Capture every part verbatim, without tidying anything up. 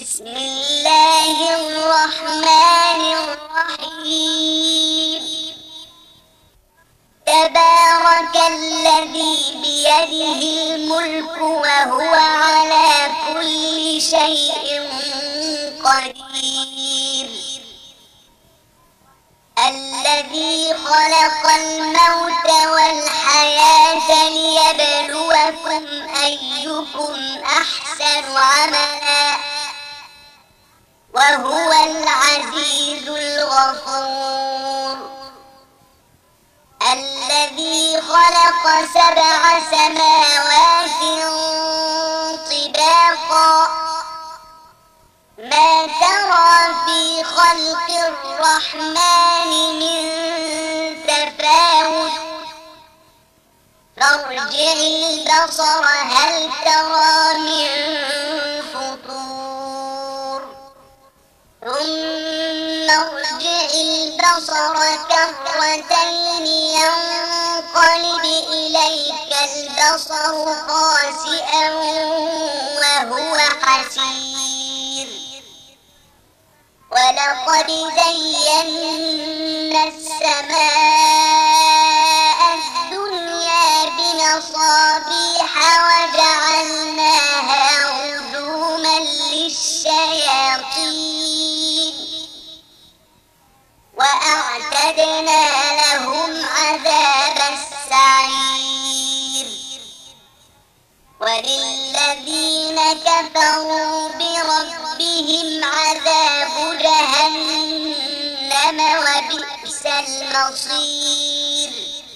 بسم الله الرحمن الرحيم. تبارك الذي بيده الملك وهو على كل شيء قدير. الذي خلق الموت والحياة ليبلوكم أيكم أحسن عملا وهو العزيز الغفور. الذي خلق سبع سماوات طباقا ما ترى في خلق الرحمن من تفاوت فارجع البصر هل ترى من فطور ثم ارجع البصر كرتين ينقلب إليك البصر خاسئا وهو حسير. ولقد زينا السماء الدنيا بمصابيح وجعلناها رجوما للشياطين وأعتدنا لهم عذاب السعير. وللذين كفروا بربهم عذاب جهنم وبئس المصير.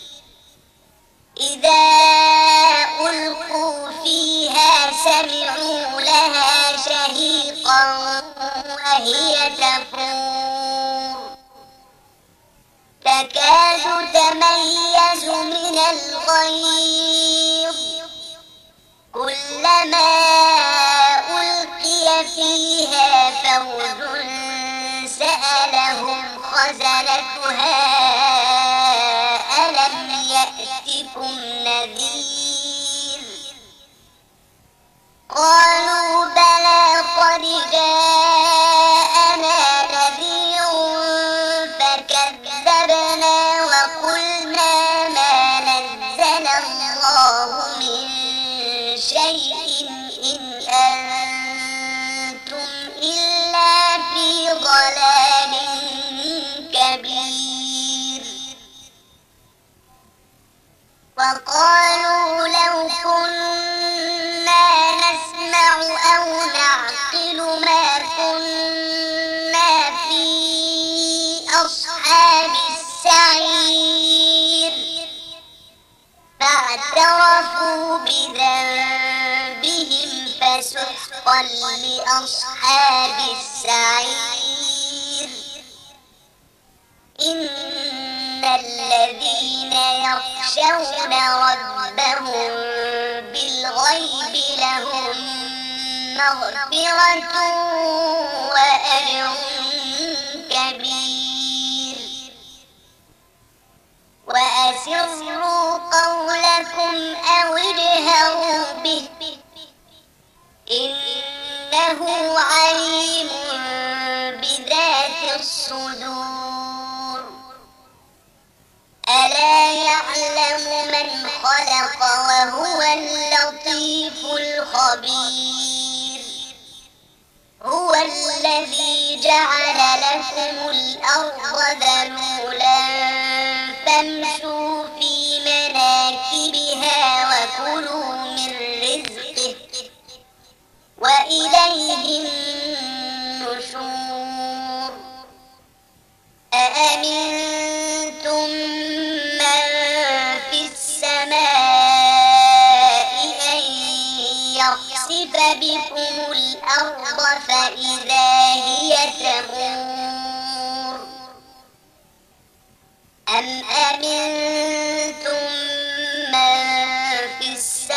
إذا ألقوا فيها سمعوا لها شهيقا وهي تفور تكاد تميز من الغيظ كلما ألقي فيها فوج سألهم خزنتها ألم يأتكم نذير قالوا بلى قد جاءنا نذير فكذبنا وقلنا ما نزل الله من شيء إن أنتم إلا في ضلال كبير. وقالوا لو كنا نسمع أو نعقل ما كنا في أصحاب السعير فاعترفوا بذنبهم فسحقا لأصحاب السعير. إن الذين يخشون ربهم بالغيب لهم مغفرة وأجر كبير. وأسروا قولكم أو اجهروا به إنه عليم بذات الصدور. ألا يعلم من خلق وهو اللطيف الخبير. هو الذي جعل لكم الأرض ذلولا فامشوا في مناكبها وكلوا من رزقه وإليه النشور. أأمنتم من في السماء أن يخسف بكم الأرض فإذا هي تمور أم أمنتم من في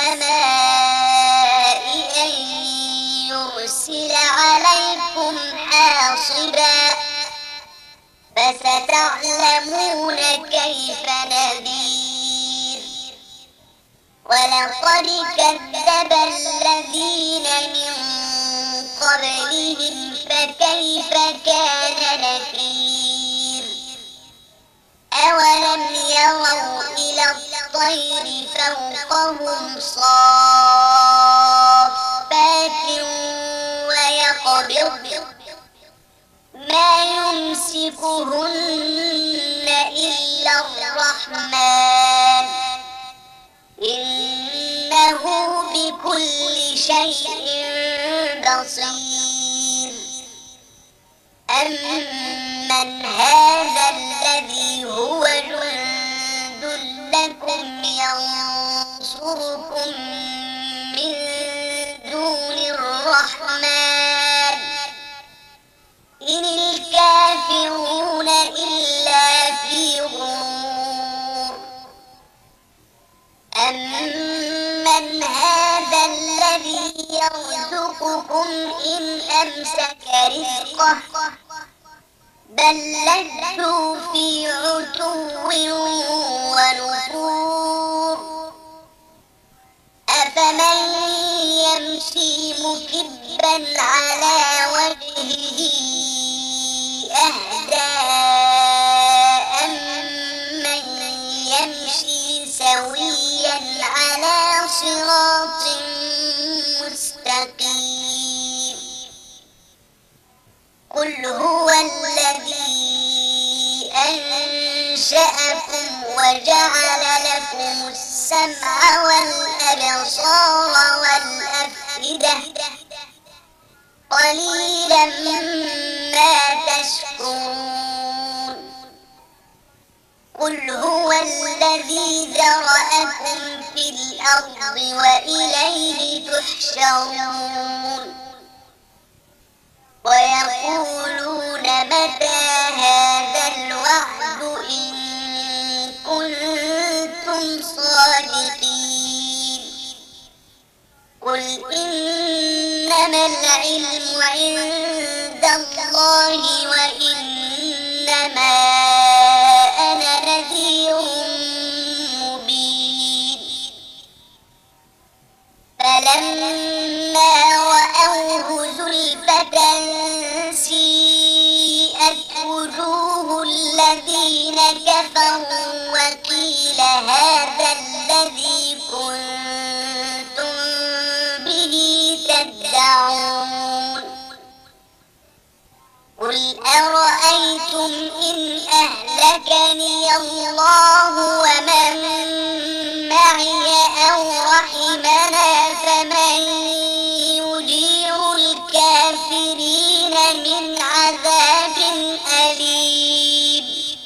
السماء أن يرسل عليكم حاصبا فستعلمون كيف نذير. ولقد كذب الذين من قبلهم فكيف كان نكير أولم يروا إلى الطير فوقهم صافات ويقبضن ما يمسكهن إلا الرحمن إنه بكل شيء بصير أمن هذا الذي هو جند لكم ينصركم من دون الرحمن إن الكافرون إلا في غرور أمن هذا الذي يرزقكم إن أمسك رزقه بل لجوا في عتو ونفور أفمن يمشي مكبا على وجهه أهدى أمن يمشي سويا على صراط مستقيم قل هو الذي أنشأكم وجعل لكم السمع والأبصار والأفئدة قليلا ما تشكرون قل هو الذي ذرأكم في الأرض وإليه تحشرون ويقولون متى هذا الوعد إن كنتم صادقين قل إنما العلم عند الله وإنما أنا نذير مبين فلما رأوه زلفة سيئت وجوه الذين كفروا وقيل هذا الذي كنتم به تدعون قل أرأيتم إن أهلكني الله ومن معي أو رحمنا فمن يجير الكافرين من عذاب أليم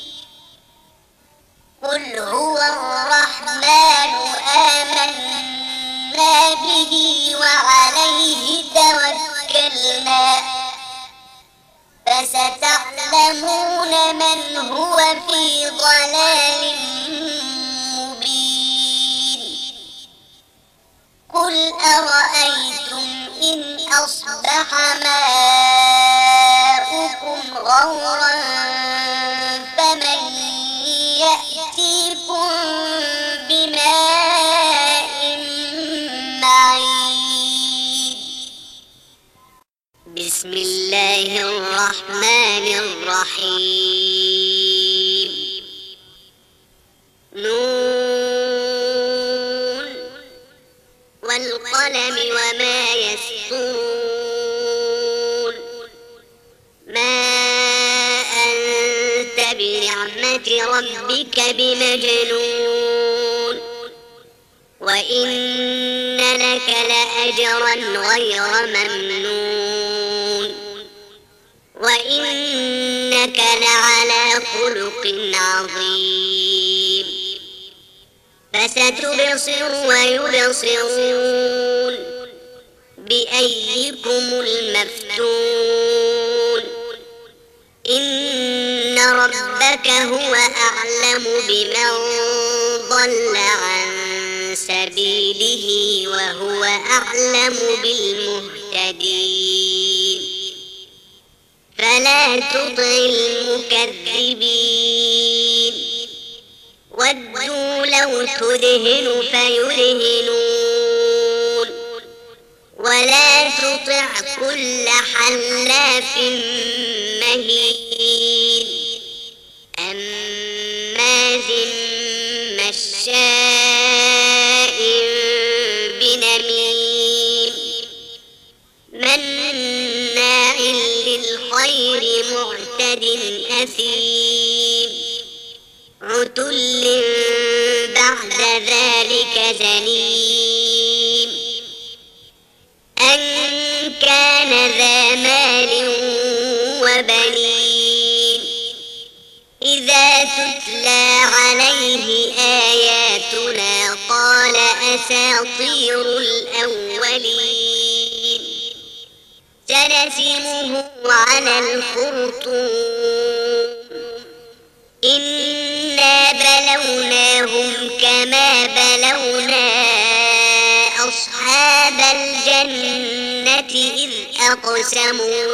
قل هو الرحمن آمنا به وعليه توكلنا فستعلمون من هو في ضلال مبين قل أرأيتم إن أصبح ماؤكم غورا فمن يأتيكم بماء معين بسم الله الرحمن الرحيم نون والقلم وما يسطرون ما أنت بنعمة ربك بمجنون وإن لك لأجرا غير ممنون وإنك لعلى خلق عظيم فستبصر ويبصرون بأيكم المفتون إن ربك هو أعلم بمن ضل عن سبيله وهو أعلم بالمهتدين فلا تطع المكذبين ودوا لو تدهن فيدهنون ولا تطع كل حلاف مهين هماز مشاء بنميم مناع للخير معتد أثيم عتل بعد ذلك زنيم أن كان ذا مال وبنين إذا تتلى عليه آياتنا قال أساطير الأولين سنسمه على الخرطوم إنا بلوناهم كما بلونا أصحاب الجنة إذ أقسموا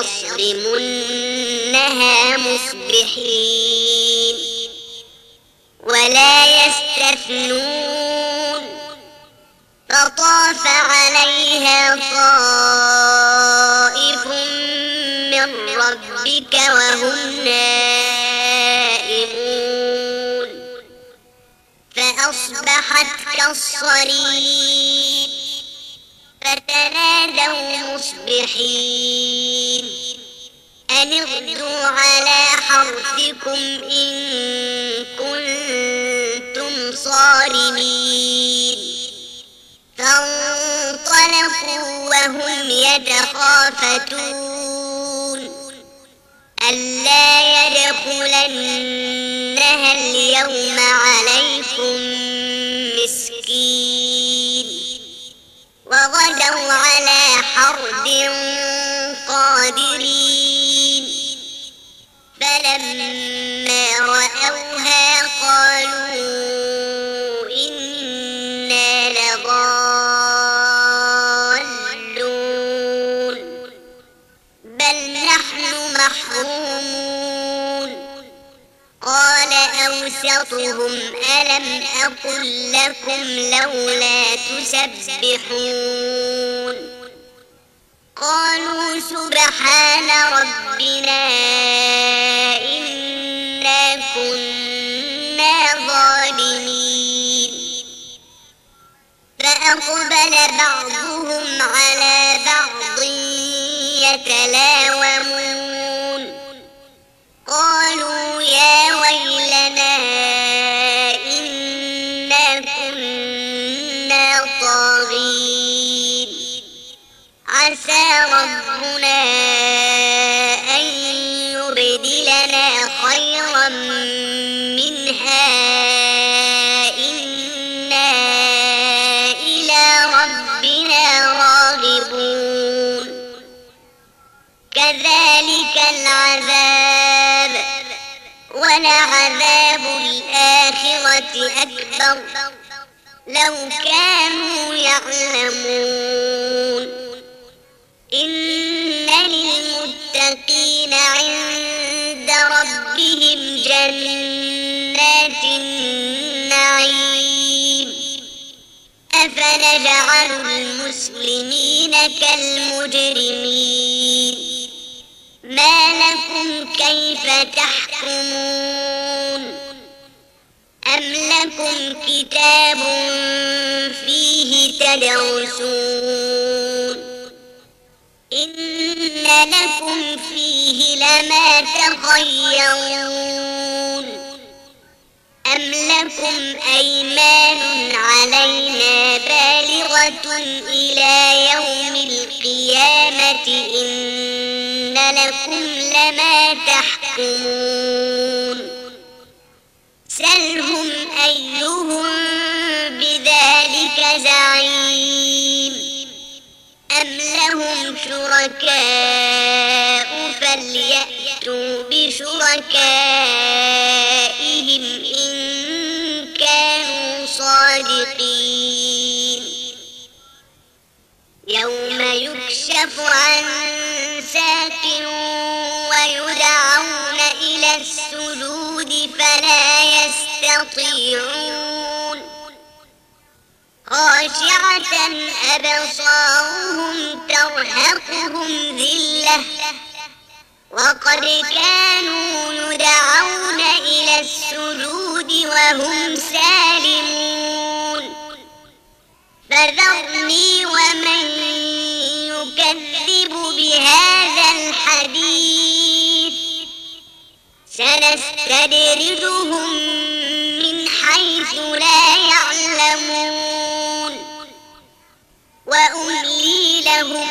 ليصرمنها مصبحين ولا يستثنون فطاف عليها طائف من ربك وهم نائمون فأصبحت كالصريم فتنادوا مصبحين أن اغدوا على حرثكم إن كنتم صارمين فانطلقوا وهم يتخافتون ألا يدخلنها اليوم عليكم مسكين وغدوا على حرد قادرين فلما رأوها قالوا إنا لضالون بل نحن محرومون قال أوسطهم ألم أقل لكم لولا تسبحون قالوا سبحان ربنا إنا كنا ظالمين فأقبل بعضهم على بعض يتلاومون قالوا يا ويلنا إنا كنا طاغين عسى ربنا أن يبدلنا خيرا منها إنا إلى ربنا راغبون كذلك العذاب ولعذاب الآخرة أكبر لو كانوا يعلمون إن للمتقين عند ربهم جنات النعيم أفنجعل المسلمين كالمجرمين ما لكم كيف تحكمون أم لكم كتاب فيه تدرسون إن لكم فيه لما تخيرون أم لكم أيمان علينا بالغة إلى يوم القيامة إن لكم لما تحكمون سلهم أيهم بذلك زعيم أم لهم شركاء فليأتوا بشركائهم إن كانوا صادقين يوم يكشف عن ساق ويدعون إلى السجود فلا يستطيعون خاشعة أبصارهم ترهقهم ذلة وقد كانوا يدعون إلى السجود وهم سالمون فذرني ومن يكذب بهذا الحديث سنستدرجهم من حيث لا يعلمون وأملي لهم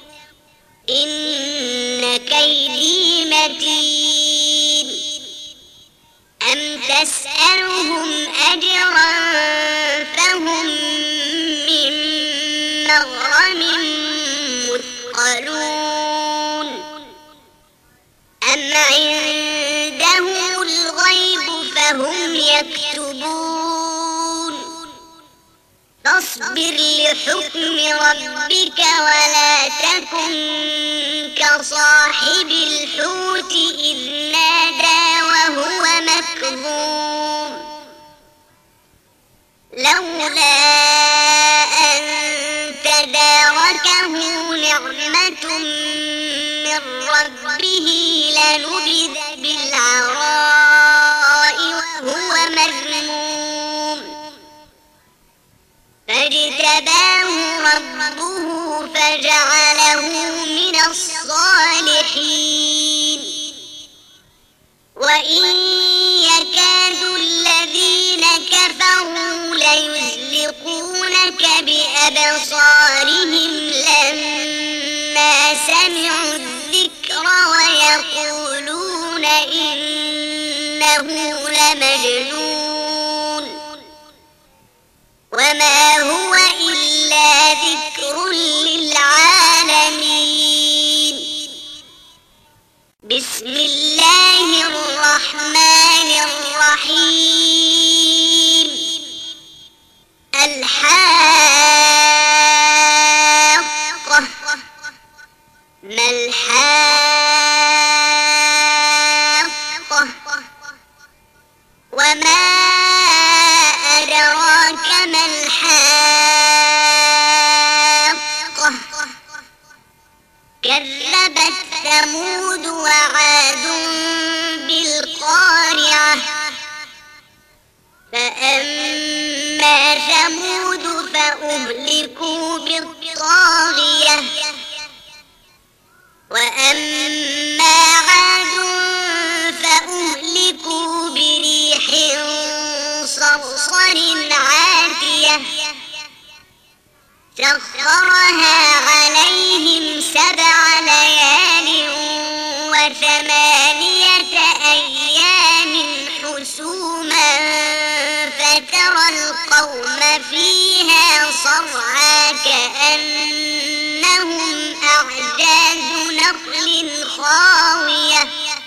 إن كيدي متين أم تسألهم أجرا فهم من مغرم مثقلون أم عندهم الغيب فهم يكتبون فاصبر لحكم ربك ولا تكن كصاحب الحوت إذ نادى وهو مكظوم لولا أن تداركه نعمة من ربه لنبذ بالعراء وهو مذموم فاجتباه ربه فجعله من الصالحين وإن يكاد الذين كفروا ليزلقونك بأبصارهم لما سمعوا الذكر ويقولون إنه لمجنون وما هو إلا ذكر للعالمين بسم الله الرحمن الرحيم الحاقة ما الحاقة وما أدراك ما الحاقة كذبت ثمود وعاد بالقارعة فأما ثمود فأهلكوا بالطاغية وأما عاد فأهلكوا بريح صرصر عاتية سخرها عليهم سبع ليال وثمانية أيام حسوما فترى القوم فيها صرعى كأنهم أعجاز نخل خاوية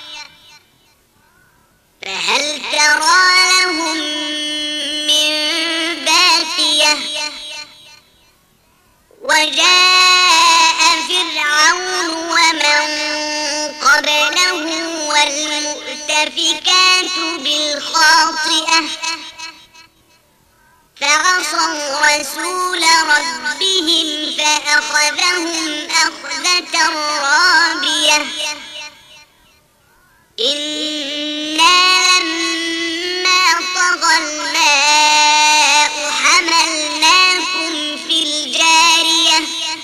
فهل ترى لهم من باقية وجاء فرعون ومن قبله والمؤتفكات بالخاطئة فعصوا رسول ربهم فأخذهم أخذة رابية إنا لما طغى الماء حملناكم في الجارية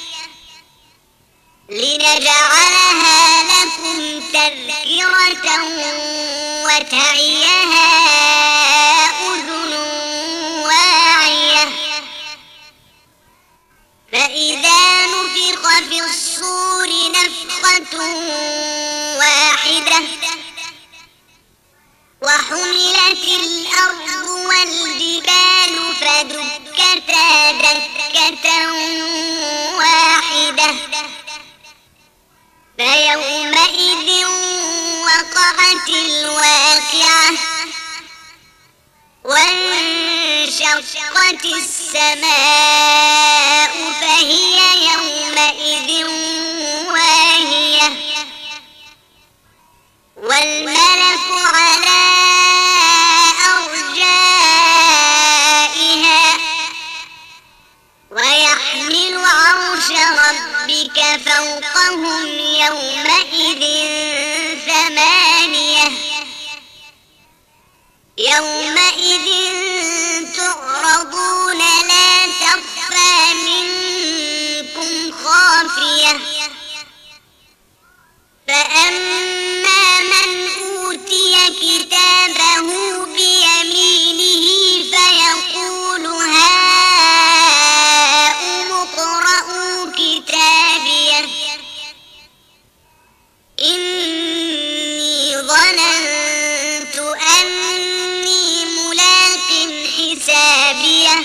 لنجعلها لكم تذكرة وتعيها أذن واعية فإذا نفخ في الصور نفخة واحدة وحملت الأرض والجبال فدكتا دكة واحدة فيومئذ وقعت الواقعة وانشقت السماء فهي يومئذ واهية والملك على يومئذ تعرضون لا تخفى منكم خافية فأما من أوتي كتابه بيمينه فيقول هاؤم اقرءوا كتابيه إني ظننت أني ملاق حسابيه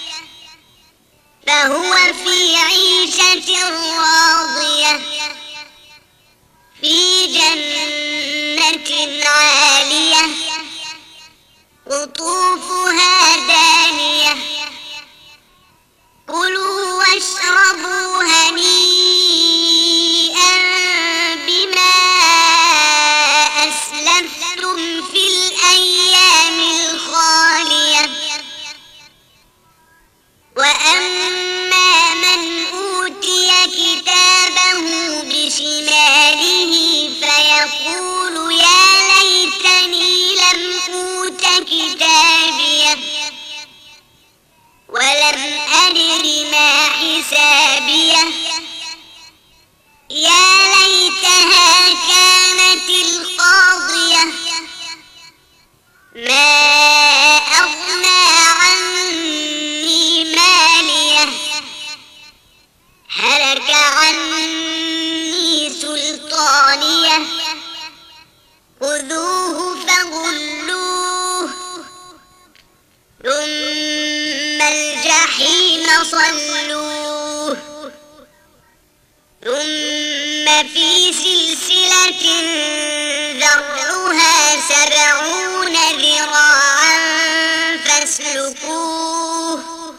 فهو في عيشة راضية في جنة عالية قطوفها دانية كلوا واشربوا هنيئا بما أسلفتم في الأيام الخالية وأما من أوتي كتابه بشماله فيقول يا ليتني لم أوت كتابيه ولم أدر ما حسابيه يا ليتها كانت القاضية ما أغنى عني ماليه هلك عني سلطانيه خذوه فغلوه ثم الجحيم صلوه ثم في سلسلة ذرعها سبعون ذراعا فاسلكوه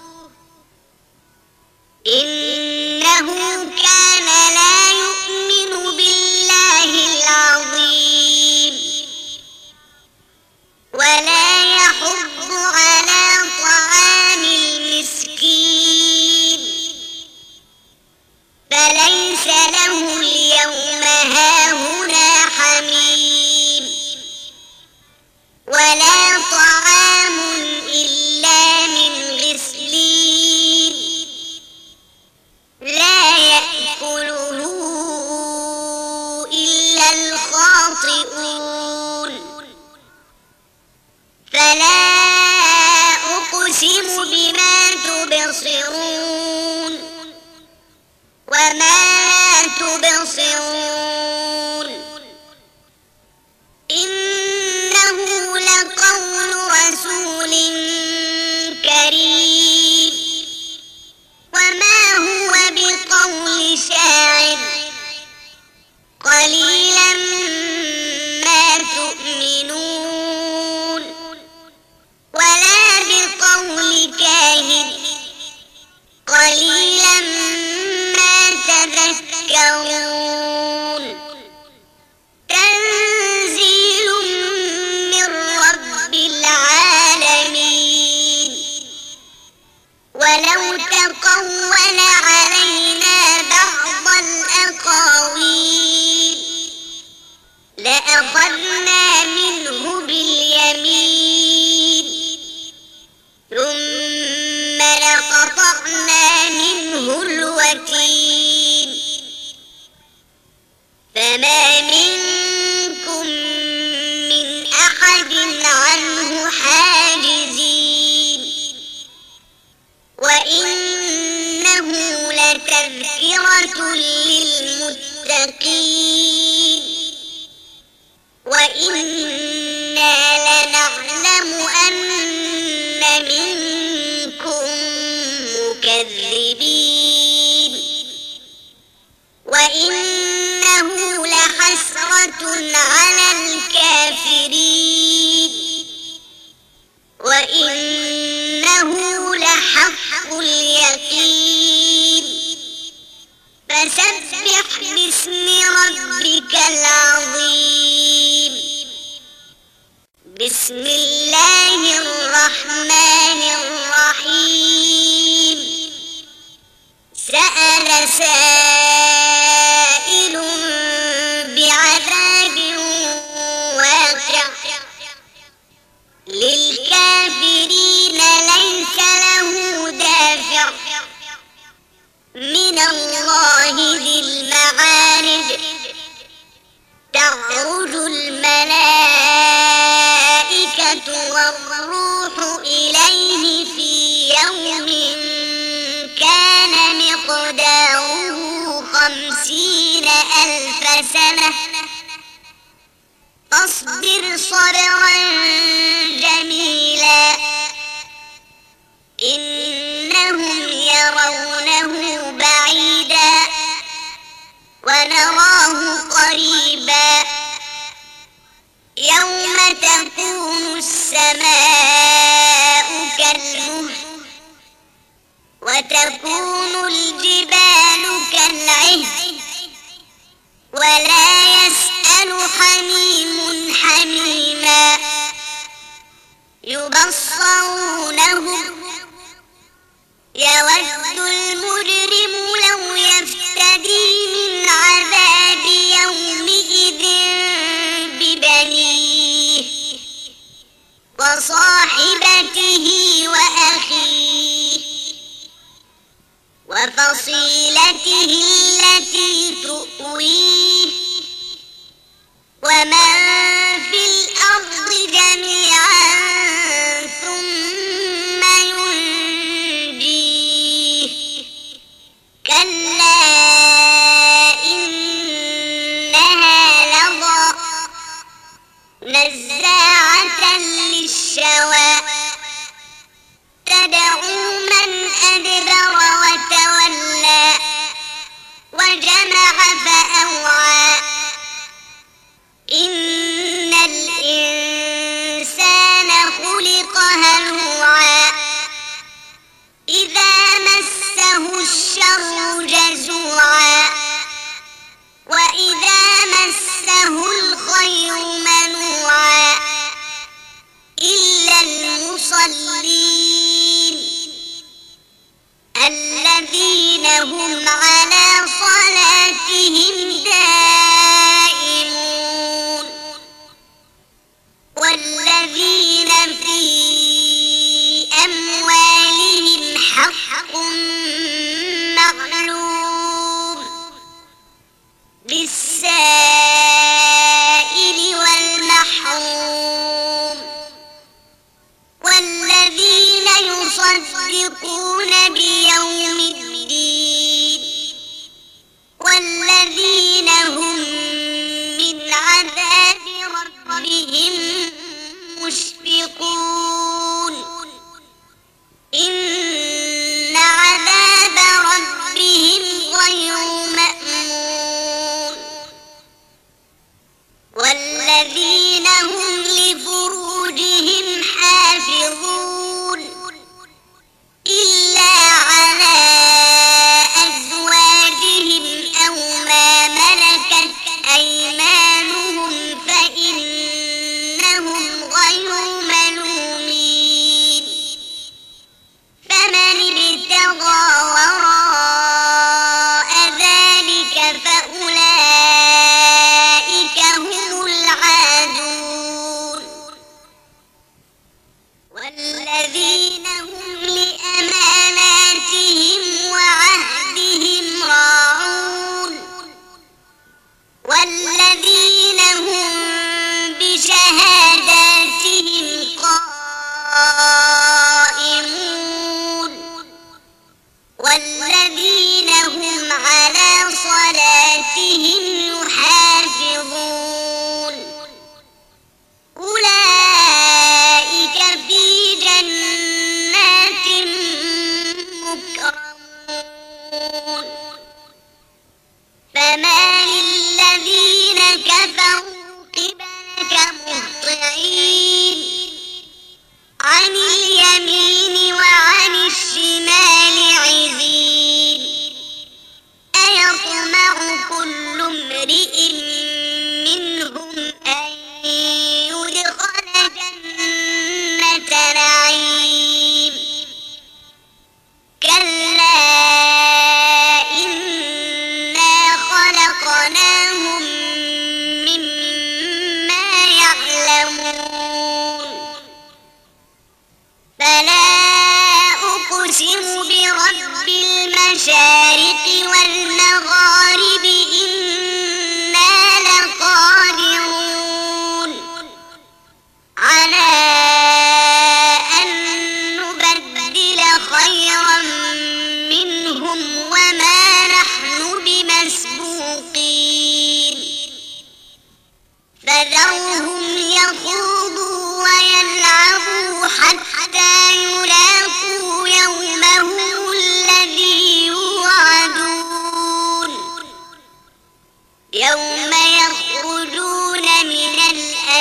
إنه كان لا يؤمن بالله العظيم ولا يحض على طعام المسكين فليس له اليوم هاهنا حميم ولا طعام إلا من غسلين لا يأكله إلا الخاطئون فلا أقسم بما تبصرون وما تبصرون إنه لقول رسول كريم وما هو بقول شاعر قليلا ما تؤمنون ولا بقول كاهن قليلا ما تذكرون تنزيل من رب العالمين ولو تقول علينا بعض الأقاويل لأخذنا منه باليمين ثم لقطعنا منه الوتين فما منكم من أحد عنه حاجزين وإنه لتذكرة للمتقين وإنا لنعلم أن منكم مكذبين وإنه لحسرة على الكافرين وإنه لحق اليقين فسبح باسم ربك العظيم بسم الله الرحمن الرحيم سأل سائل بعذاب واقع لله ألف سنة فاصبر صبرا جميلا إنهم يرونه بعيدا ونراه قريبا يوم تكون السماء كالمهل وتكون الجبال كالعهن ولا يسأل حميم حميما يبصرونهم يود المجرم لو يفتدي من عذاب يومئذ ببنيه وصاحبته وأخيه وفصيلته التي تؤويه ومن في الأرض جميعا ثم ينجيه كلا إنها لظى نزاعة للشوى تدعو من أدبر وتولى وجمع فأوعى إن الإنسان خلق هلوعا إذا مسه الشر جزوعا وإذا مسه الخير منوعا إلا المصلين الذين هم على صلاتهم دائمون والذين في أموالهم حق معلوم للسائل والمحروم والذين يصدقون بيوم الدين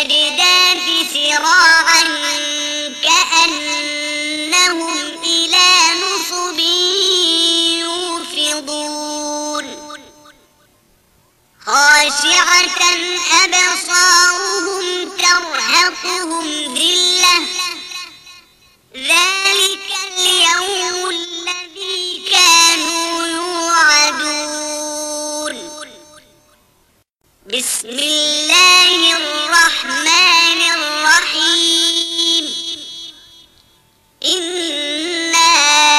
الأجداث سراعا كأنهم إلى نصب يوفضون خاشعة أبصارهم ترهقهم ذلة ذلك اليوم الذي كانوا يوعدون. بسم الله الرحمن الرحيم. إنا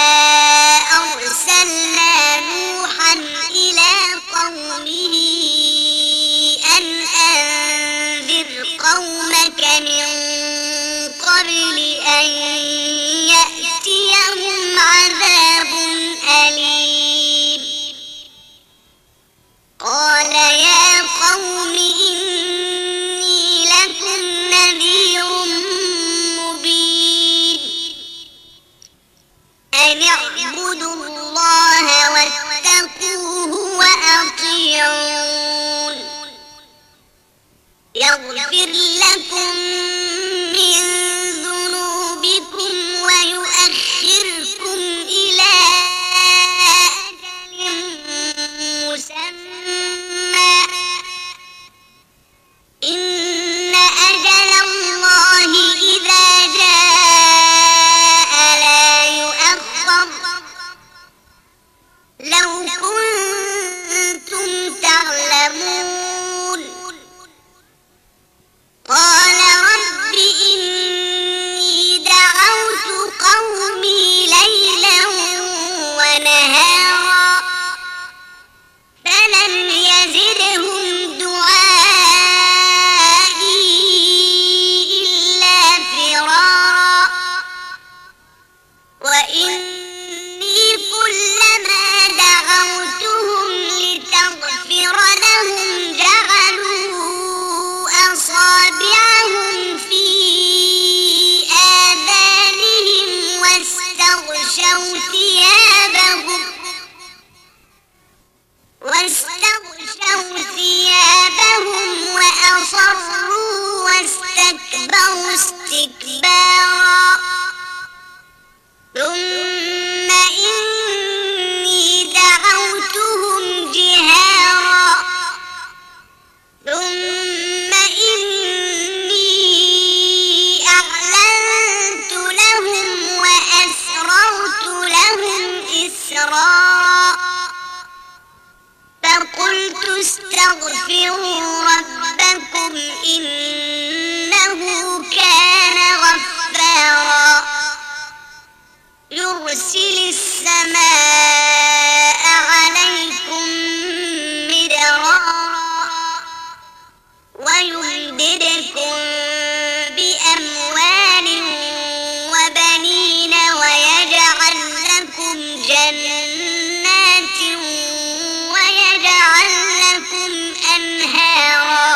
أرسلنا نوحا إلى قومه أن أنذر قومك من قبل أن يأتيهم عذاب أليم. قال يا قوم إني لكم نذير مبين أن اعبدوا الله واتقوه وأطيعون يغفر لكم من ذنوبكم ويؤخركم إلى أجل مسمى إن أجل الله إذا جاء لا يؤخر لو كنتم تعلمون. قال رب إني دعوت قومي ليلا ونهارا فلم يزدهم دعائي إلا فرارا وإني كلما دعوتهم لتغفر لهم جعلوا أصابعهم في آذانهم واستغشوا ثيابهم واستغشوا ثيابهم وأصروا واستكبروا استكبارا ثم إني دعوتهم جهارا ثم إني أعلنت لهم وأسررت لهم إسرارا فقلت استغفروا ربكم إنه كان غفارا يرسل السماء عليكم مدرارا ويمددكم بأموال وبنين ويجعل لكم جنات ويجعل لكم أنهارا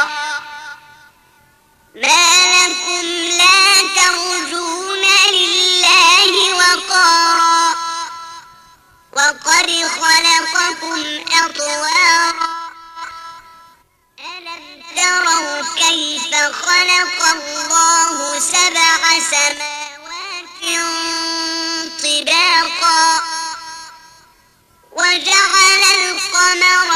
ما لكم لا ترجون لله وقارا وقد خلقكم أطوارا ألم تروا كيف خلق الله سبع سماوات طباقا وجعل القمر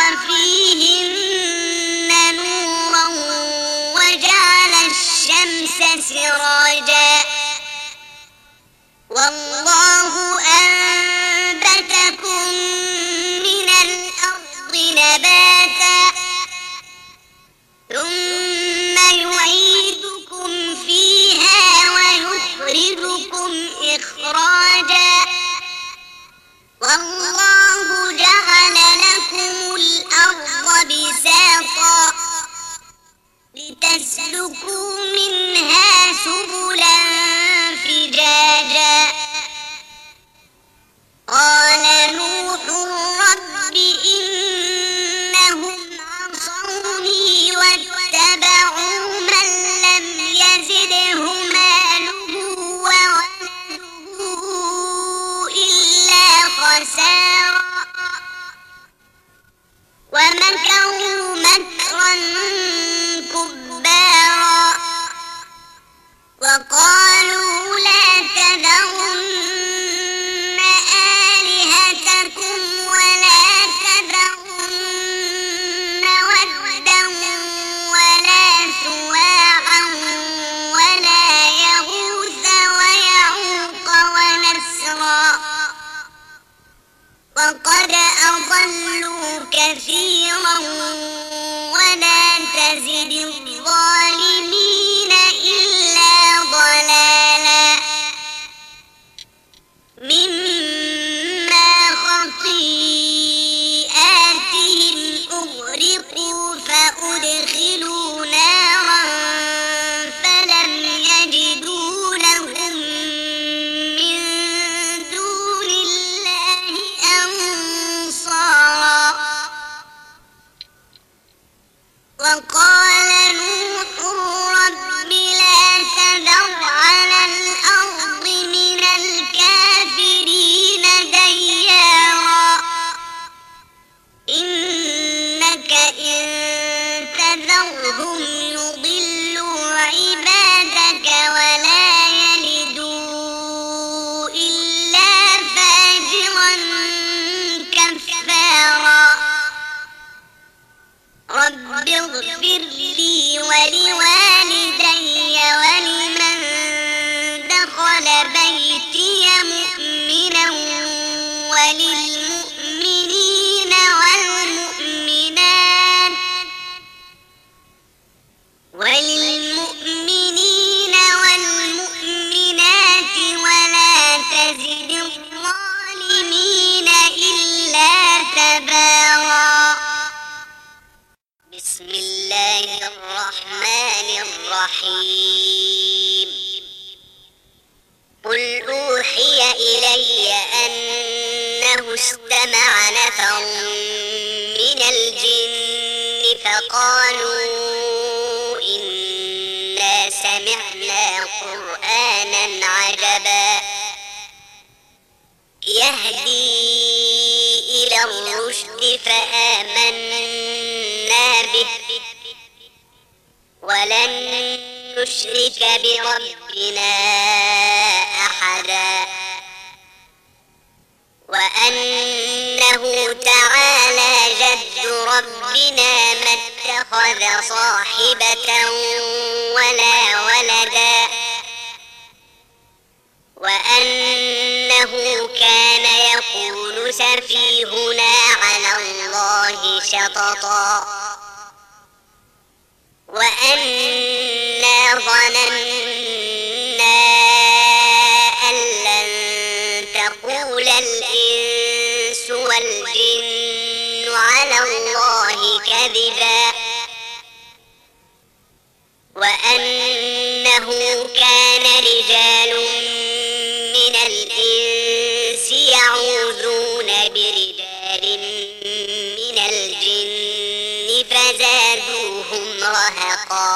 فيهن نورا وجعل الشمس سراجا والله أنبتكم من الأرض نباتا ثم يعيدكم فيها ويخرجكم إخراجا والله جعل لكم الأرض بساطا لتسلكوا منها سبلا فجاجا تزد الظالمين إلا ضلالا مما خطيئاتهم أغرقوا فأدخلوا نارا فلم يجدوا لهم من دون الله أنصارا وقال نوح رب لا تذر على الأرض من الكافرين ديارا إنك إن تذرهم يضلوا عبادك ولا يلدوا إلا فاجرا كفارا رب اغفر لي ولوالدي ولمن دخل بيتي مؤمنا وللمؤمنين والمؤمنات وللمؤمنين والمؤمنات ولا تزد الظالمين إلا تبارا بسم الله الرحمن الرحيم قل أوحي إلي أنه استمع نفر من الجن فقالوا إنا سمعنا قرآنا عجبا يهدي إلى الرشد فآمنا به ولن نشرك بربنا أحدا وأنه تعالى جد ربنا ما اتخذ صاحبة ولا ولدا وأنه كان يقول سفيهنا على الله شططا وأنا ظننا أن لن تقول الإنس والجن على الله كذبا وأنه كان رجال من الإنس يعوذون برجال من الجن فزادوهم رهقا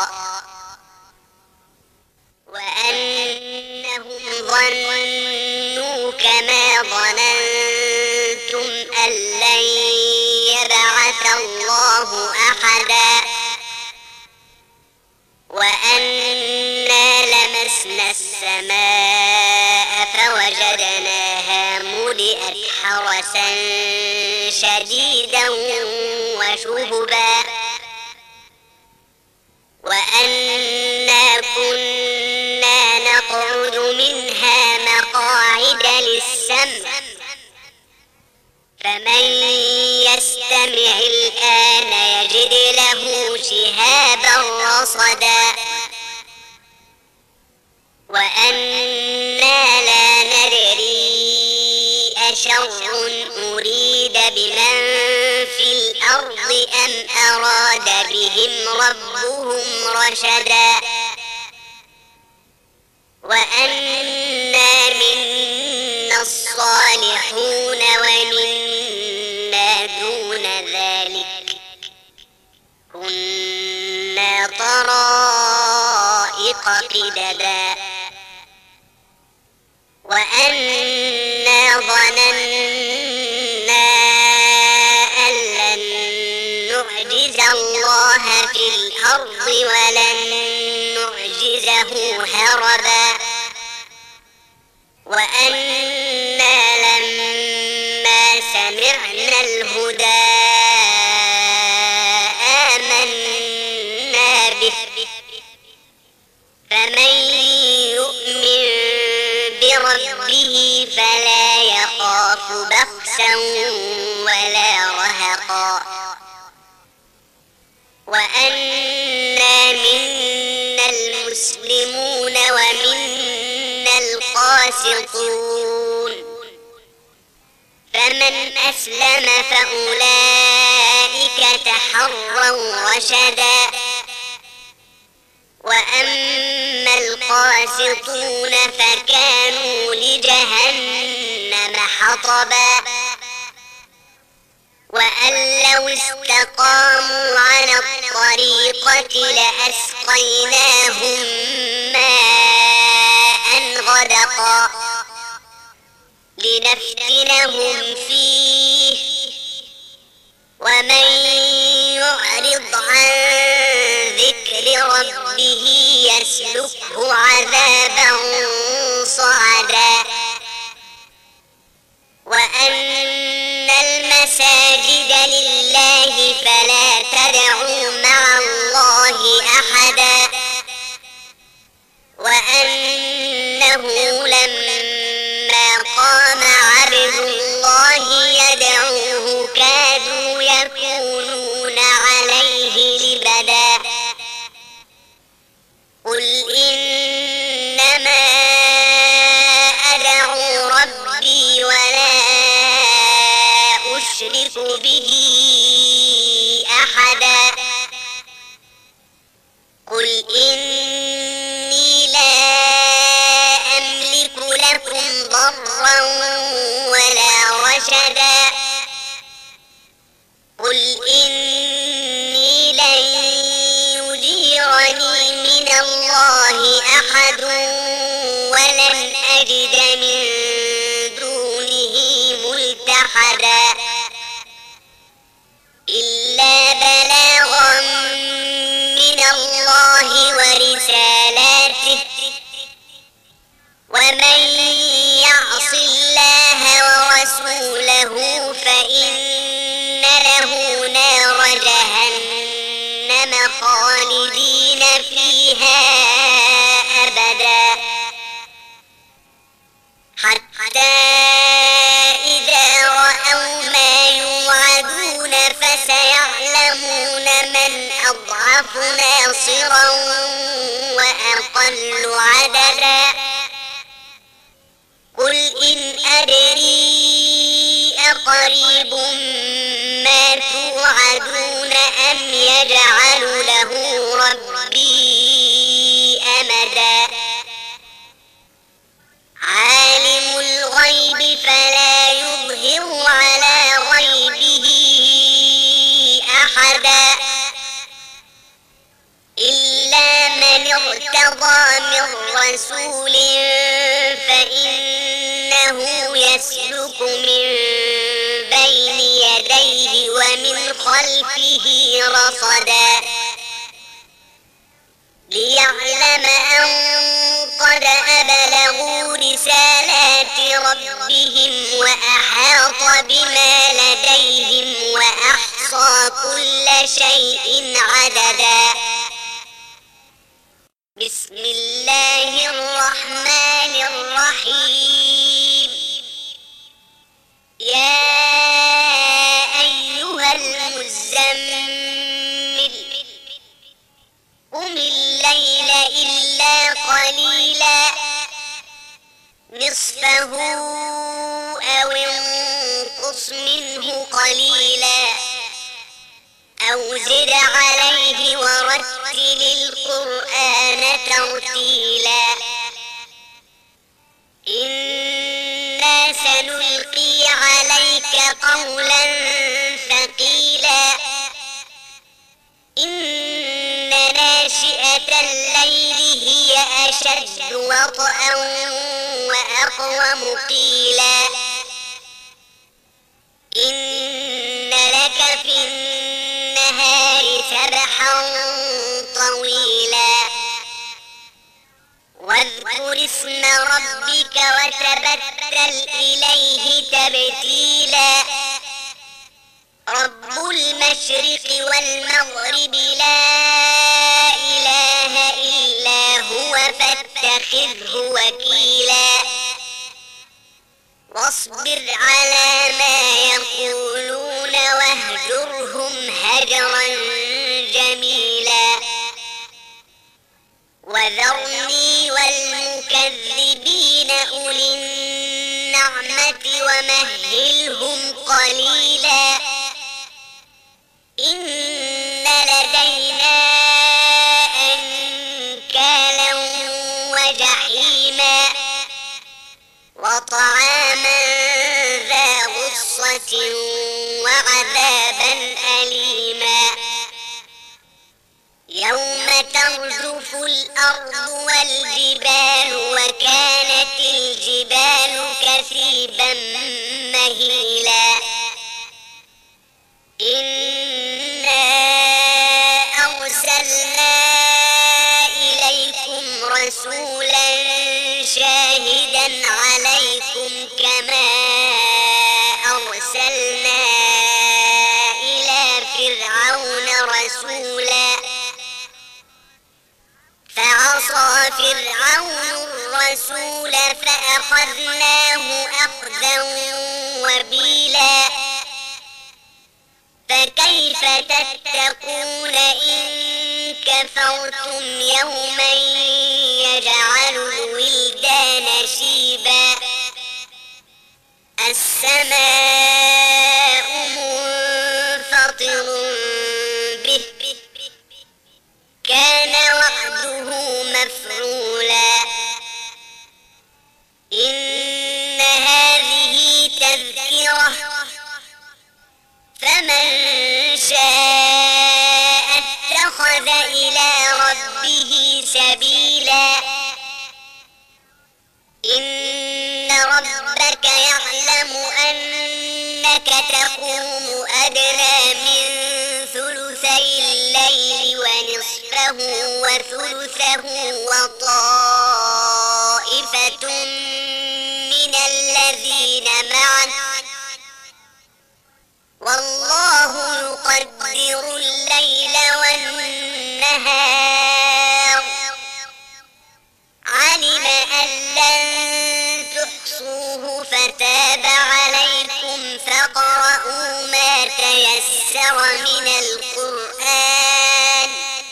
وأنهم ظنوا كما ظننتم أن لن يبعث الله أحدا وأنا لمسنا السماء فوجدناها ملئت حرسا شديدا وشهبا وأنا كنا نقعد منها مقاعد للسمع فمن يستمع الآن يجد له شهابا رصدا وأنا لا ندري أشر أريد بمن في الأرض أم أراد بهم ربهم رشدا وأنا منا الصالحون ومنا دون ذلك كنا طرائق قددا وأنا ظننا أن لن نعجز الله في الأرض ولن نعجزه هربا وأنا لما سمعنا الهدى آمنا به فمن يؤمن بربه فلا يخاف بخسا ولا رهقا وأن قاسطون فمن أسلم فأولئك تحروا رشدا وأما القاسطون فكانوا لجهنم حطبا وأن لو استقاموا على الطريقة لأسقيناهم ماء غدقا لنفتنهم فيه ومن يعرض عن ذكر ربه يسلكه عذابا صعدا وأن المساجد لله فلا تدعوا مع الله أحدا وأنه لما قام عبد الله يدعوه كادوا يكونون عليه لبدا قل إنما أدعو ربي ولا أشرك به أحدا قل إني لا أملك لكم ضرا ولا رشدا قل إني لن يجيرني من الله أحد ولن أجد من دونه ملتحدا إلا بلاغا من الله ورسالاته ومن يعص الله ورسوله فإن له نار جهنم خالدين فيها أبدا حتى إذا رأوا ما يوعدون فسيعلمون من أضعف ناصرا وأقل عددا قل إن أدري أقريب ما توعدون أم يجعل له ربي أمدا عالم الغيب فلا يظهر على غيبه أحدا إلا من ارتضى من رسول فإنه يسلك من بين يديه ومن خلفه رصدا ليعلم أن قد أبلغوا رسالات ربهم وأحاط بما لديهم وأحصى كل شيء عددا بسم الله الرحمن الرحيم يا أيها المزمل قم الليل إلا قليلا نصفه أو انقص منه قليلا أو زد عليه ورتل القرآن ترتيلا إنا سنلقي عليك قولا ثقيلا إن ناشئة الليل هي أشد وطئا وأقوم قيلا إن لك في النهار سبحا طويلا واذكر اسم ربك وتبتل إليه تبتيلا رب المشرق والمغرب لا إله إلا هو فاتخذه وكيلا واصبر على ما يقولون واهجرهم هجرا جميلا وذرني والمكذبين أولي ترجف الأرض والجبال وكانت الجبال كثيبا مهيلا إنا أرسلنا إليكم رسولا شاهدا عليكم كما أرسلنا إلى فرعون رسولا فعصى فرعون الرسول فأخذناه أخذا وبيلا فكيف تتقون إن كفرتم يوما يجعل الولدان شيبا السماء منفطر به كان وعده مفعولا إن هذه تذكرة فمن شاء اتخذ إلى ربه سبيلا إن ربك يعلم أنك تقوم أدنى من ثلثي الليل ونصفه وثلثه وطائفة من الذين معك والله يقدر الليل والنهار علم أن لن تحصوه فتاب عليكم فاقرؤوا ما تيسر من القرآن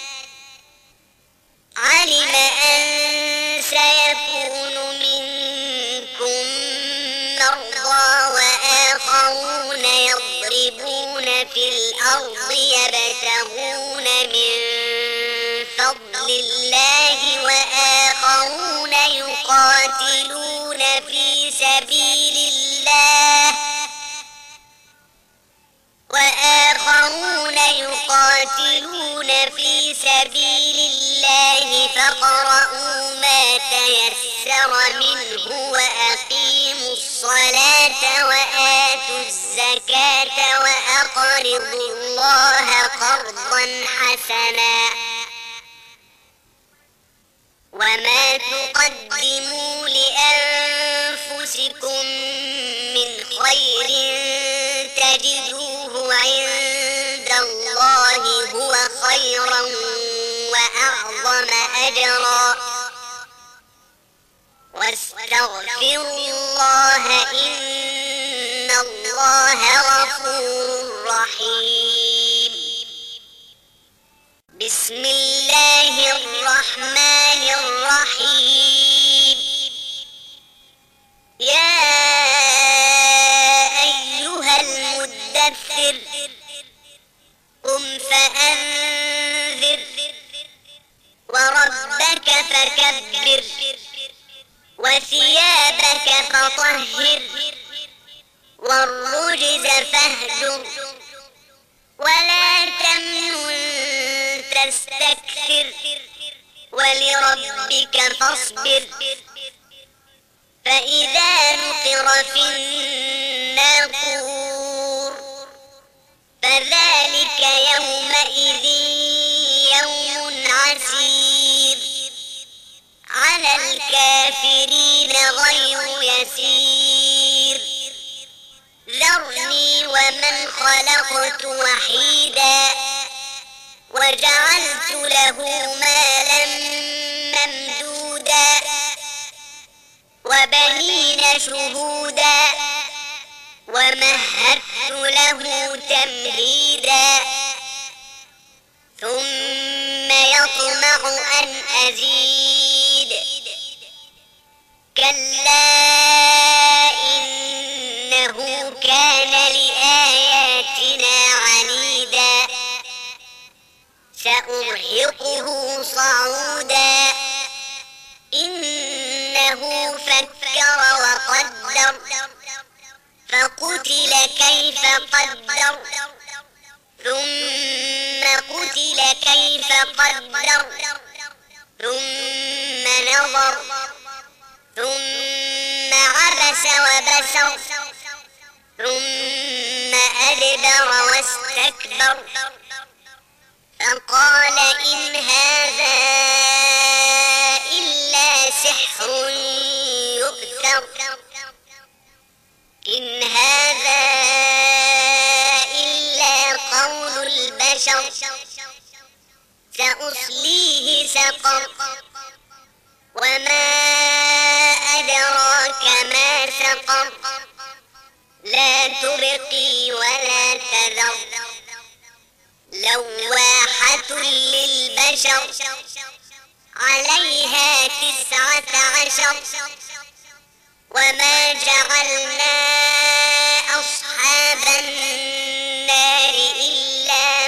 علم أن سيكون منكم مرضى وآخرون يضربون في الأرض يبتغون من فضل الله وآخرون يقاتلون في سبيل الله وآخرون يقاتلون في سبيل الله فاقرؤوا ما تيسر منه وأقيموا الصلاة وآتوا الزكاة وأقرضوا الله قرضا حسنا وما تقدموا لأنفسكم من خير تجدوه عند الله هو خيرا وأعظم أجرا واستغفروا الله إن الله غفور رحيم بسم الله الرحمن الرحيم يا أيها المدثر قم فأنذر وربك فكبر وثيابك فطهر والرجز فاهجر ولا تمنن تستكثر ولربك فاصبر فإذا نقر في الناقور فذلك يومئذ يوم عسير على الكافرين غير يسير ذرني ومن خلقت وحيدا وجعلت له مالا ممدودا وبنين شهودا ومهدت له تمهيدا ثم يطمع أن أزيد كلا إنه كان لآياتنا عنيدا سأرهقه صعودا إنه فكر وقدر فقتل كيف قدر ثم قتل كيف قدر ثم نظر ثم عبس وبسر ثم أدبر واستكبر فقال إن هذا إلا سحر يؤثر إن هذا إلا قول البشر سأصليه سقر وما أدراك ما سقر لا تبقي ولا تذر لواحة للبشر عليها تسعة عشر وما جعلنا أصحاب النار إلا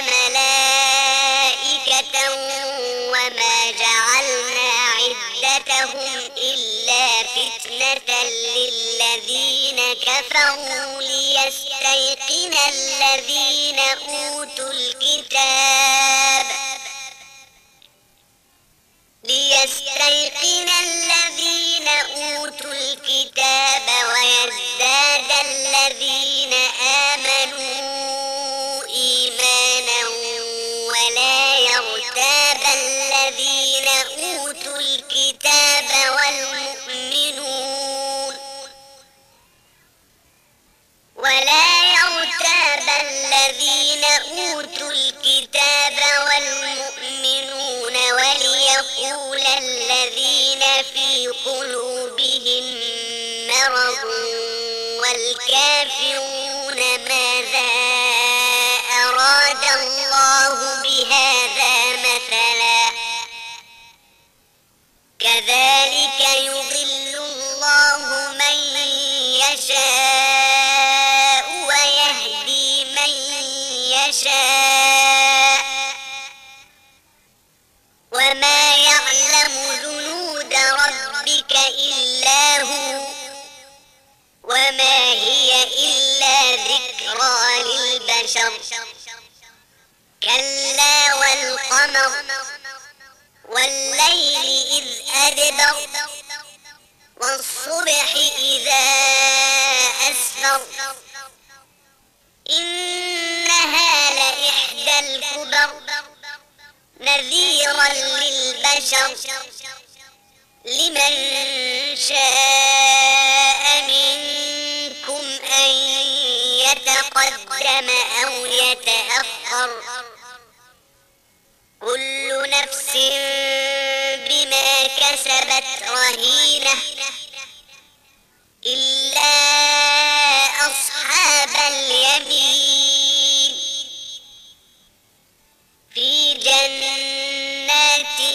ملائكة وما جعلنا عدتهم إلا فتنة للذين كفروا ليستيقن الذين أوتوا الكتاب ليستيقن الذين أوتوا الكتاب ويزداد الذين آمنوا إيمانا ولا يرتاب الذين أوتوا الكتاب والمؤمنون ولا يرتاب الذين أوتوا الكتاب والمؤمنون وليقول الذين في قلوبهم مرض والكافرون ماذا أراد الله بهذا مثلا كذلك يضل الله من يشاء ويهدي من يشاء وما يعلم جنود ربك إلا هو وما هي إلا ذكرى للبشر كلا والقمر والليل إذ أدبر والصبح إذا أسفر إنها لإحدى الكبر نذيرا للبشر لمن شاء منكم أن يتقدم أو يتأخر كل نفس بما كسبت رهينة إلا أصحاب اليمين في جنات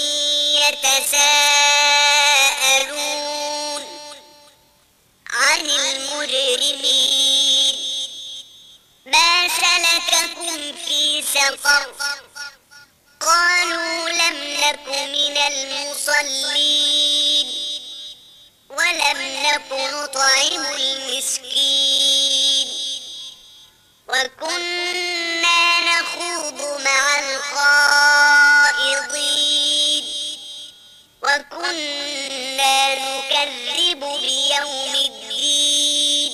يتساءلون عن المجرمين ما سلككم في سقر قالوا لم نك من المصلين ولم نك نطعم المسكين وكنا نخوض مع الخائضين وكنا نكذب بيوم الدين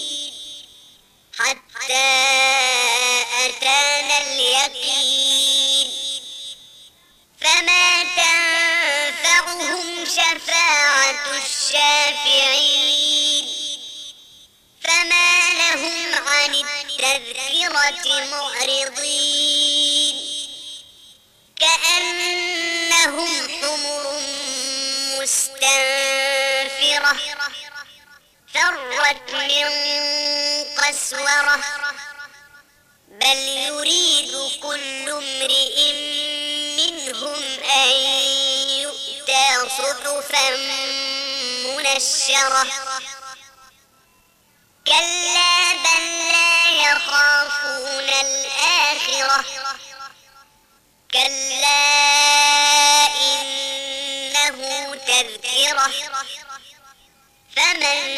حتى أتانا اليقين فما تنفعهم شفاعة الشافعين فما لهم عن التذكرة معرضين كأنهم حمر مستنفرة فرت من قسورة بل يريد كل امرئ منهم أن يؤتى صحفا منشرة كلا بل لا يخافون الآخرة كلا إنه تذكرة فمن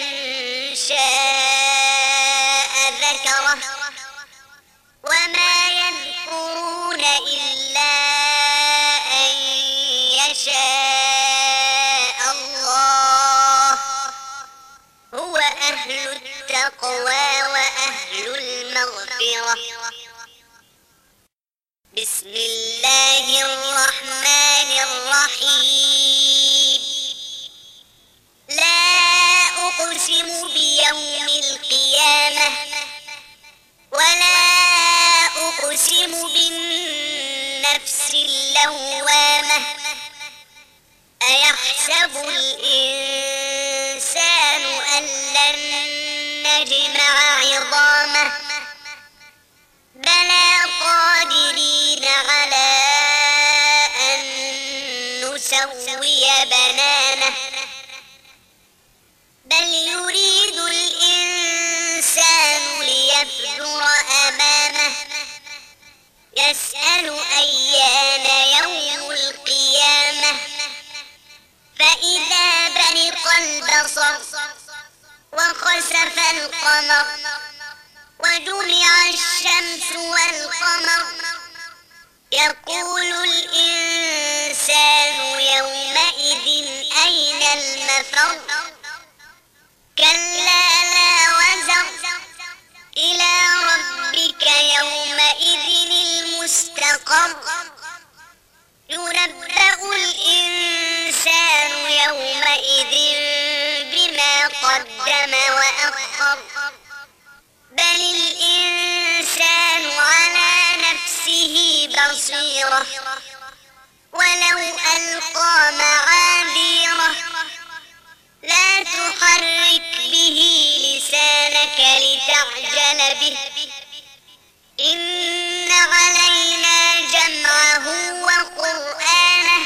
شاء ذكره وما يذكر يشاء الله هو أهل التقوى وأهل المغفرة. بسم الله الرحمن الرحيم. لا أقسم بيوم القيامة ولا أقسم بالنفس اللوامة أيحسب الإنسان أن لن نجمع عظامه بلى قادرين على أن نسوي بنانه بل يريد الإنسان ليفجر أمامه يسأل أيان يوم القيامة فإذا برق البصر وخسف القمر وجمع الشمس والقمر يقول الإنسان يومئذ أين المفر كلا لا وزر إلى ربك يومئذ المستقر ينبأ الإنسان يومئذ بما قدم وأخر بل الإنسان على نفسه بصيرة ولو ألقى معاذيره لا تحرك به لسانك لتعجل به إن علينا جمعه وقرآنه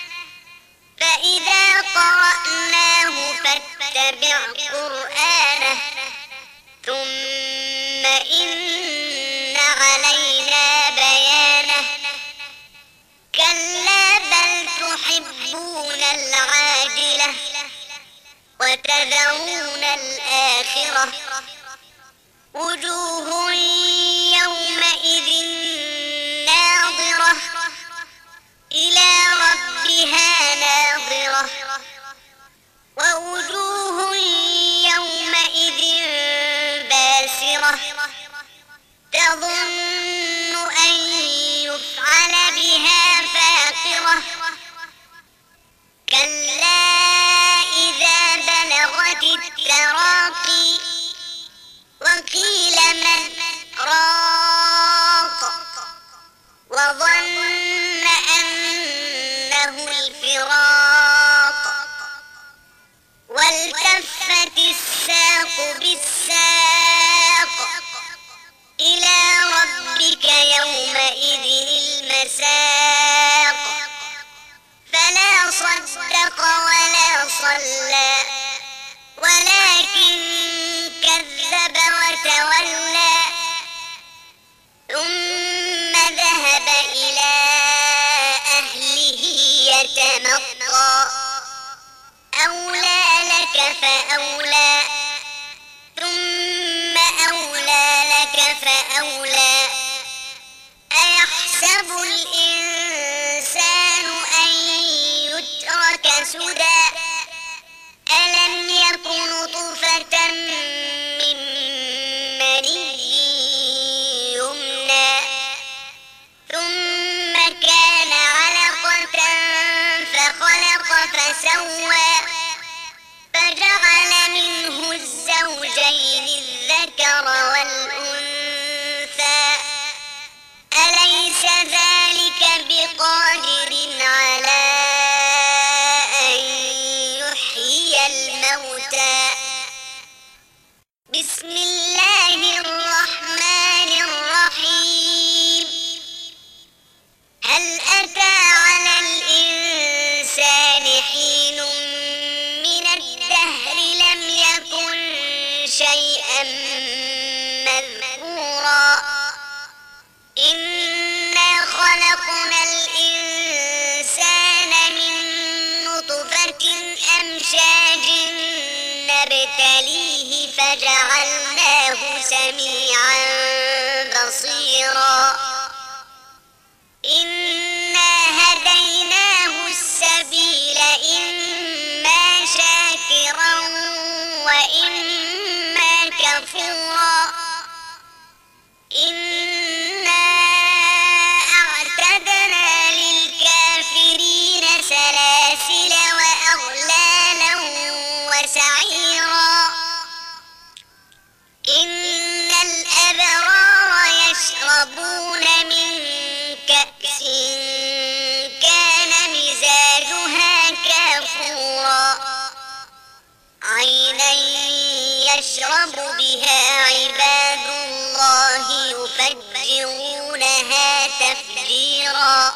فإذا قرأناه فاتبع قرآنه ثم إن علينا بيانه كلا بل تحبون العاجلة وتذرون الآخرة وجوه يومئذ ناظرة إلى ربها ناظرة ووجوه يومئذ باسرة تظن أن يفعل بها فاقرة كلا إذا بلغت التراقي وقيل من راق وظن أنه الفراق والتفت الساق بالساق إلى ربك يومئذ المساق فلا صدق ولا صلى ولكن كذب وتولى ثم ذهب إلى أهله يتمطى أولى لك فأولى ثم أولى لك فأولى أيحسب الإنسان أن يترك سدى ألم يكن نطفة من مني يمنى ثم كان علقة فخلق فسوى فجعل منه الزوجين الذكر والأنثى أليس ذلك بقادر على أن يحيي الموتى بسم الله الرحمن الرحيم هل أتى على الإنسان حين من الدهر لم يكن شيئا مذكورا إنا خلقنا الإنسان من نطفة أمشاج نبتليه فجعلناه سميعا بصيرا إنا هديناه السبيل يشرب بها عباد الله يفجرونها تفجيرا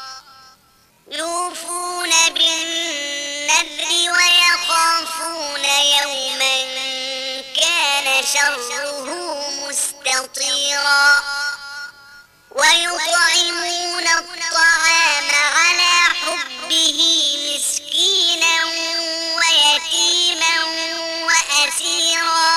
يوفون بالنذر ويخافون يوما كان شره مستطيرا ويطعمون الطعام على حبه مسكينا ويتيما وأسيرا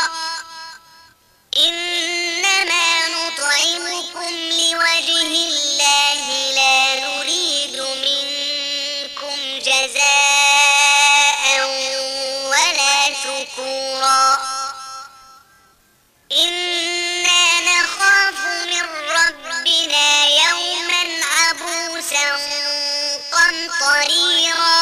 إنما نطعمكم لوجه الله لا نريد منكم جزاء ولا شكورا إنا نخاف من ربنا يوما عبوسا قمطريرا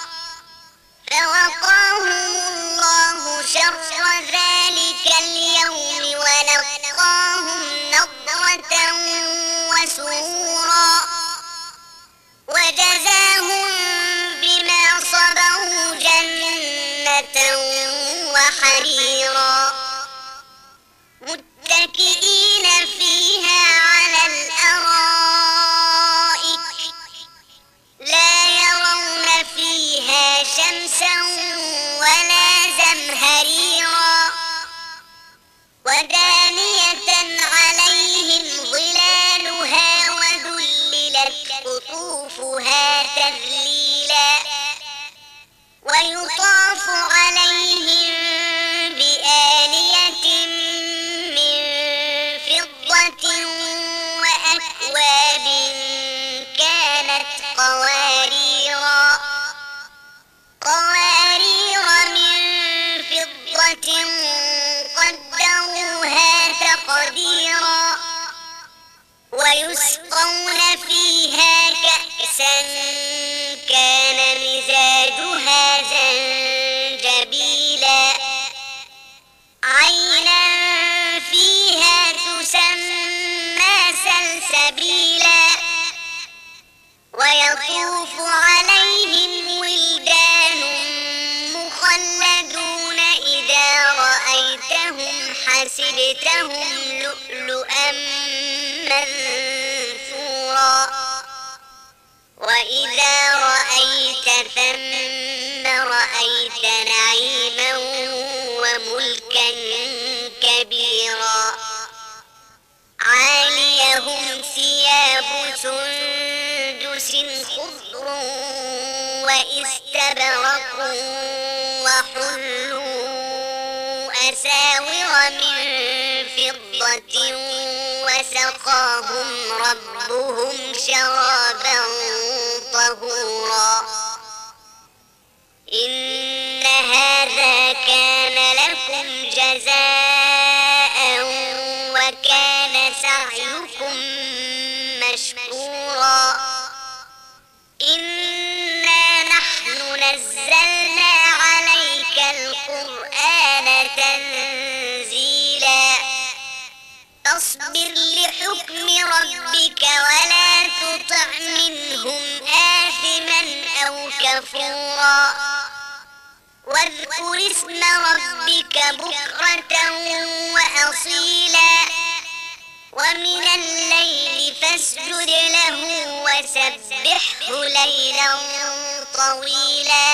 فوقاهم الله شر ذلك اليوم ولقاهم نضرة وسرورا وجزاهم بما صبروا جنة وحريرا متكئين فيها على الأرائك لا يرون فيها شمسا ولا زمهريرا ودانية عليهم ظلالها وذللت قطوفها تذليلا ويطاف عليهم بآنية من فضة وأكواب كانت قواريرا قوارير من فضة قدروها تقديرا ويسقون فيها كأسا كان مزاجها زنجبيلا عينا فيها تسمى سلسبيلا ويطوف عليهم ولدان مخلدون إذا رأيتهم حسبتهم لؤلؤا منثورا وإذا رأيت ثم رأيت نعيما وملكا كبيرا عاليهم ثياب سندس خضر واستبرق وحلوا أساور من فضة وسقاهم ربهم شرابا طهورا إن هذا كان لكم جزاء وكان سعيكم مشكورا إنا نحن نزلنا عليك القرآن تنزيلا فاصبر لحكم ربك ولا تطع منهم آثما أو كفورا واذكر اسم ربك بكرة وأصيلا ومن الليل فاسجد له وسبحه ليلا طويلا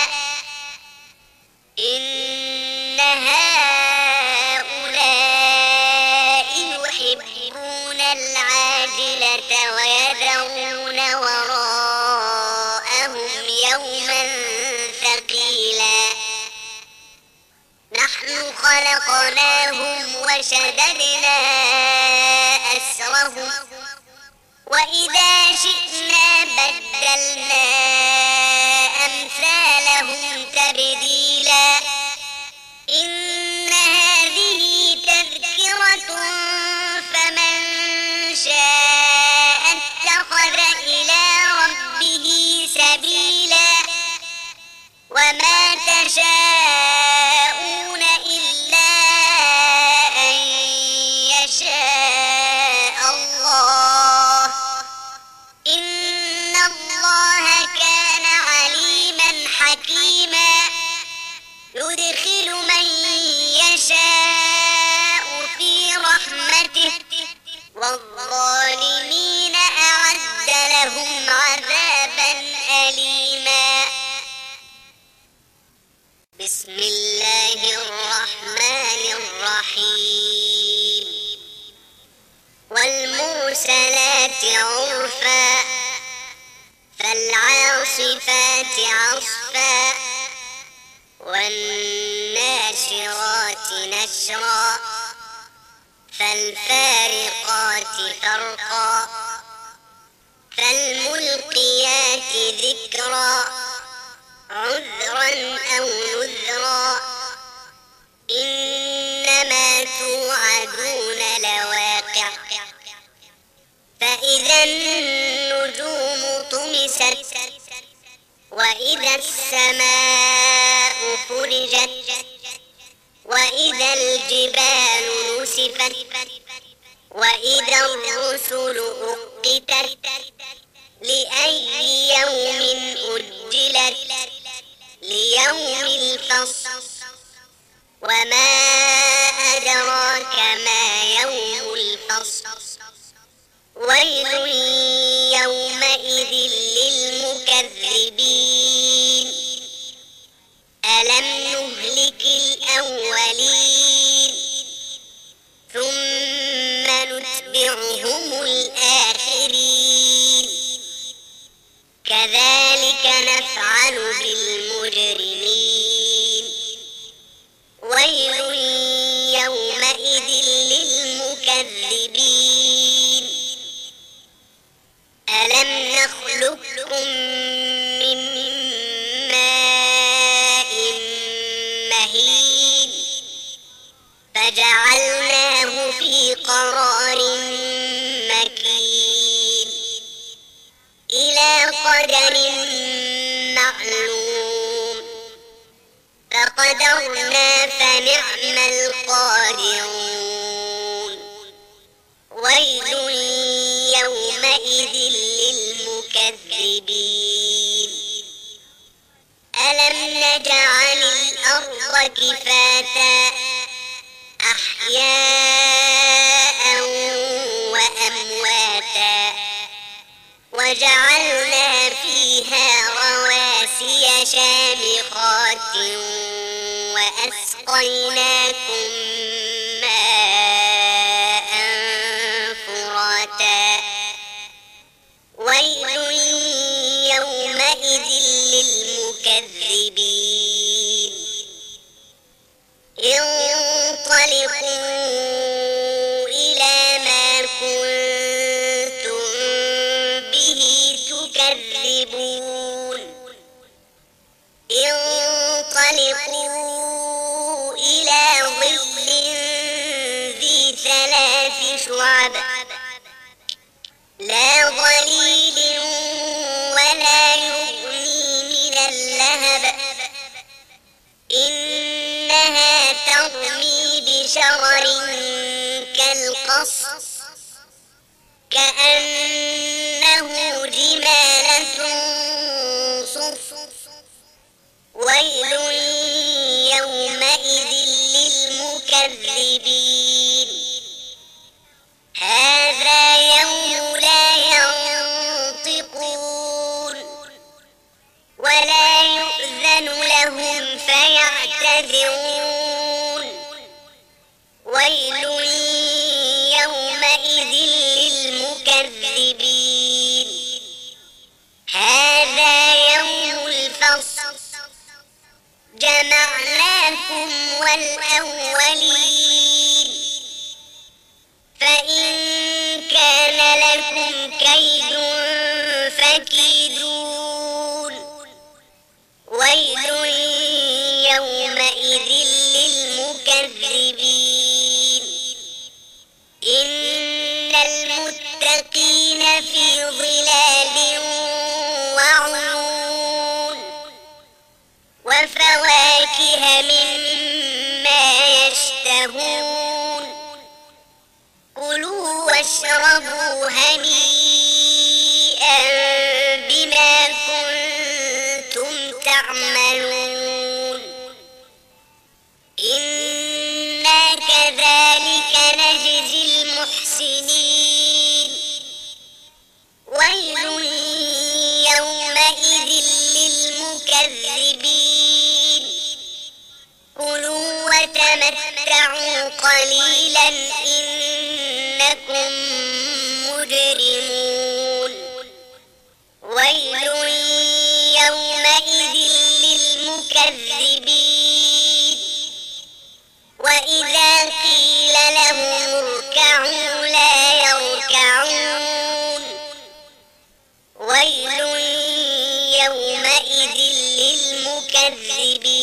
إن هؤلاء يحبون العاجلة ويذرون وراءهم يوما ثقيلا نحن خلقناهم وشددنا أسرهم وإذا شئنا بدلنا أمثالهم تبديلا إن هذه تذكرة فمن شاء اتخذ إلى ربه سبيلا وما تشاءون إلا أن يشاء الله إن الله كان عليما حكيما يدخل من يشاء بسم الله الرحمن الرحيم والمرسلات عرفا فالعاصفات عصفا والناشرات نشرا فالفارقات فرقا فالملقيات ذكرا عذرا أو نذرا إنما توعدون لواقع فإذا النجوم طمست وإذا السماء فرجت وإذا الجبال نسفت وإذا الرسل أقتت لأي يوم أجلت ليوم الفصل وما أدراك ما يوم الفصل ويل يومئذ للمكذبين ألم نهلك الأولين ثم نتبعهم الآخرين كذلك نفعل بالمجرمين ويل يومئذ للمكذبين ألم نخلقكم من ماء مهين فجعلناه في قرار مكين إلى قدر معلوم فقدرنا فنعم القادرون ويل يومئذ للمكذبين ألم نجعل الأرض كفاتا أحياء وأمواتا وجعلنا فيها رواسي شامخات وأسقيناكم ماء فراتا ويل يومئذ للمكذبين انطلقوا إلى ما كنتم به تكذبون انطلقوا إلى ظل ذي ثلاث شعب لا ظليل ولا يغني من اللهب إنها ترمي بشرر كالقصر كأنه جمالة صفر ويل يومئذ للمكذبين هذا يوم لا ينطقون ولا يؤذن لهم فيعتذرون ويل يومئذ للمكذبين هذا يوم الفصل جمعناكم والأولين فإن كان لكم كيد فكيدون ويل يومئذ للمكذبين إن المتقين في ظلال وعيون وفواكه مما يشتهون كلوا واشربوا هنيئا بما كنتم تعملون إنا كذلك نجزي المحسنين ويل يومئذ للمكذبين قليلا إنكم مجرمون ويل يومئذ للمكذبين وإذا قيل لهم اركعوا لا يركعون ويل يومئذ للمكذبين